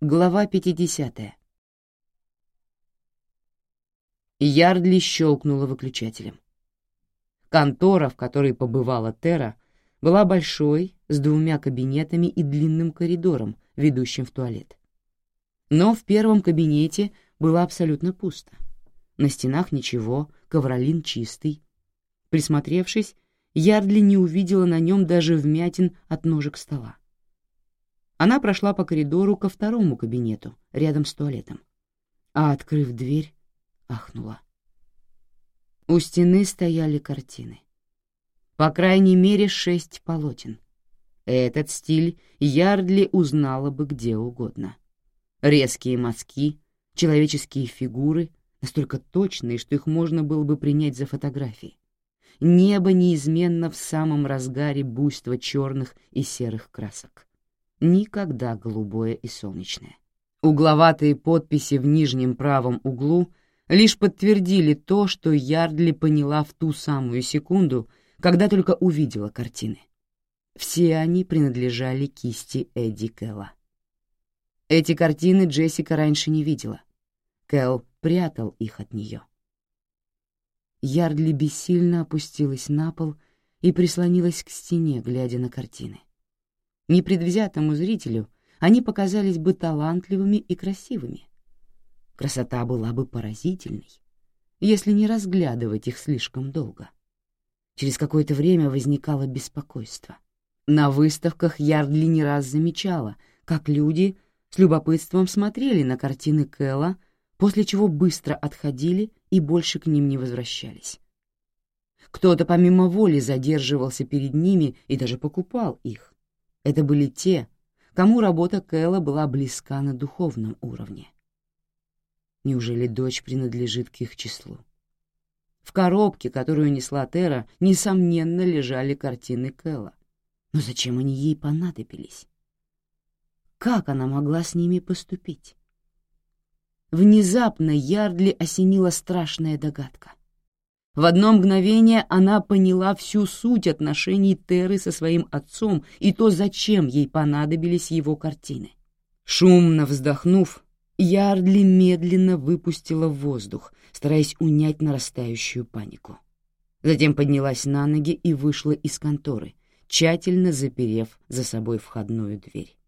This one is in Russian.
Глава 50. Ярдли щелкнула выключателем. Контора, в которой побывала Тера, была большой, с 2 кабинетами и длинным коридором, ведущим в туалет. Но в первом кабинете было абсолютно пусто. На стенах ничего, ковролин чистый. Присмотревшись, Ярдли не увидела на нем даже вмятин от ножек стола. Она прошла по коридору ко второму кабинету, рядом с туалетом. А, открыв дверь, ахнула. У стены стояли картины. По крайней мере, 6 полотен. Этот стиль Ярдли узнала бы где угодно. Резкие мазки, человеческие фигуры, настолько точные, что их можно было бы принять за фотографии. Небо неизменно в самом разгаре буйства черных и серых красок. Никогда голубое и солнечное. Угловатые подписи в нижнем правом углу лишь подтвердили то, что Ярдли поняла в ту самую секунду, когда только увидела картины. Все они принадлежали кисти Эдди Кэлла. Эти картины Джессика раньше не видела. Кэлл прятал их от нее. Ярдли бессильно опустилась на пол и прислонилась к стене, глядя на картины. Непредвзятому зрителю они показались бы талантливыми и красивыми. Красота была бы поразительной, если не разглядывать их слишком долго. Через какое-то время возникало беспокойство. На выставках Ярдли не раз замечала, как люди с любопытством смотрели на картины Кэлла, после чего быстро отходили и больше к ним не возвращались. Кто-то помимо воли задерживался перед ними и даже покупал их. Это были те, кому работа Кэлла была близка на духовном уровне. Неужели дочь принадлежит к их числу? В коробке, которую несла Тера, несомненно, лежали картины Кэлла. Но зачем они ей понадобились? Как она могла с ними поступить? Внезапно Ярдли осенила страшная догадка. В одно мгновение она поняла всю суть отношений Теры со своим отцом и то, зачем ей понадобились его картины. Шумно вздохнув, Ярдли медленно выпустила воздух, стараясь унять нарастающую панику. Затем поднялась на ноги и вышла из конторы, тщательно заперев за собой входную дверь.